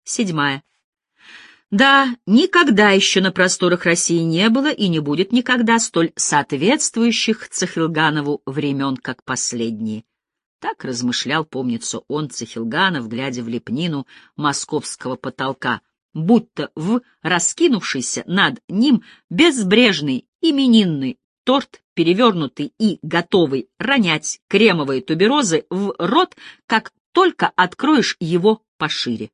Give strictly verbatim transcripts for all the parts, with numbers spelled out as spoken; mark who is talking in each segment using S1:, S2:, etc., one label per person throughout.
S1: Седьмая. Да, никогда еще на просторах России не было и не будет никогда столь соответствующих Цахилганову времен, как последние. Так размышлял, помнится, он, Цахилганов, глядя в лепнину московского потолка, будто в раскинувшийся над ним безбрежный именинный торт, перевернутый и готовый ронять кремовые туберозы в рот, как только откроешь его пошире.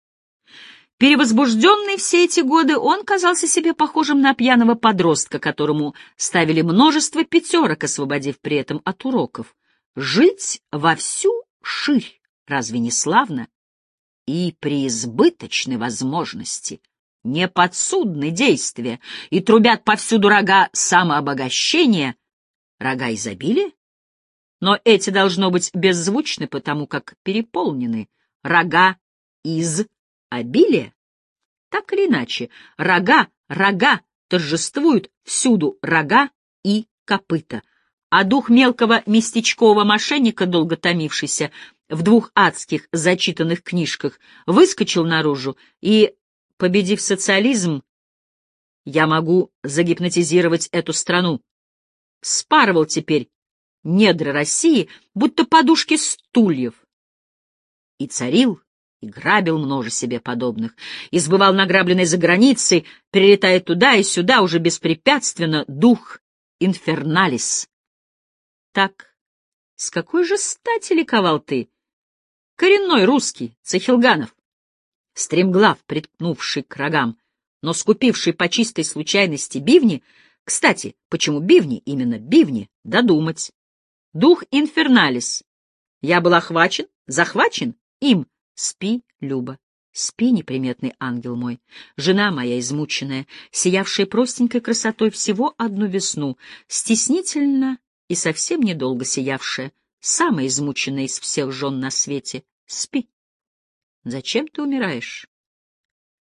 S1: Перевозбужденный все эти годы, он казался себе похожим на пьяного подростка, которому ставили множество пятерок, освободив при этом от уроков. Жить во всю ширь, разве не славно? И при избыточной возможности неподсудны действия, и трубят повсюду рога самообогащения, рога изобилия? Но эти должно быть беззвучны, потому как переполнены рога из обилия. Так или иначе, рога, рога торжествуют всюду рога и копыта. А дух мелкого местечкового мошенника, долго томившийся в двух адских зачитанных книжках, выскочил наружу и, победив социализм, я могу загипнотизировать эту страну, спарывал теперь недра России, будто подушки стульев, и царил, и грабил множе себе подобных, избывал награбленной за границей, перелетая туда и сюда уже беспрепятственно, дух инферналис. Так, с какой же стати ликовал ты, коренной русский Цахилганов, стремглав приткнувший к рогам, но скупивший по чистой случайности бивни? Кстати, почему бивни, именно бивни, додумать. Дух инферналис. Я был охвачен, захвачен им. Спи, Люба, спи, неприметный ангел мой, жена моя измученная, сиявшая простенькой красотой всего одну весну, стеснительно и совсем недолго сиявшая, самая измученная из всех жен на свете. Спи. Зачем ты умираешь?